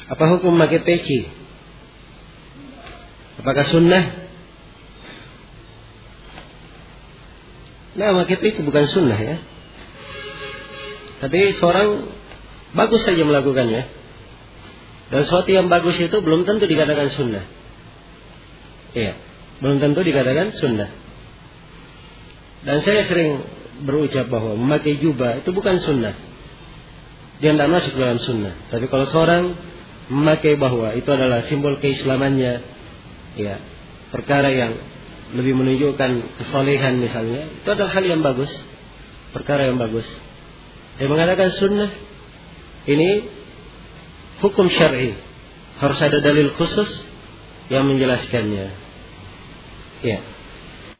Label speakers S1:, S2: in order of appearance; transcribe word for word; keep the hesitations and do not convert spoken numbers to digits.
S1: Apa hukum memakai peci? Apakah sunnah? Nah, memakai peci bukan sunnah ya. Tapi seorang bagus saja melakukannya. Dan sesuatu yang bagus itu belum tentu dikatakan sunnah. Iya, belum tentu dikatakan sunnah. Dan saya sering berucap bahwa memakai jubah itu bukan sunnah. Dia tidak masuk dalam sunnah. Tapi kalau seorang memakai bahwa itu adalah simbol keislamannya, ya, perkara yang lebih menunjukkan kesolehan misalnya, itu adalah hal yang bagus, perkara yang bagus. Dia mengatakan sunnah, ini hukum syar'i, harus ada dalil khusus yang menjelaskannya. Ya.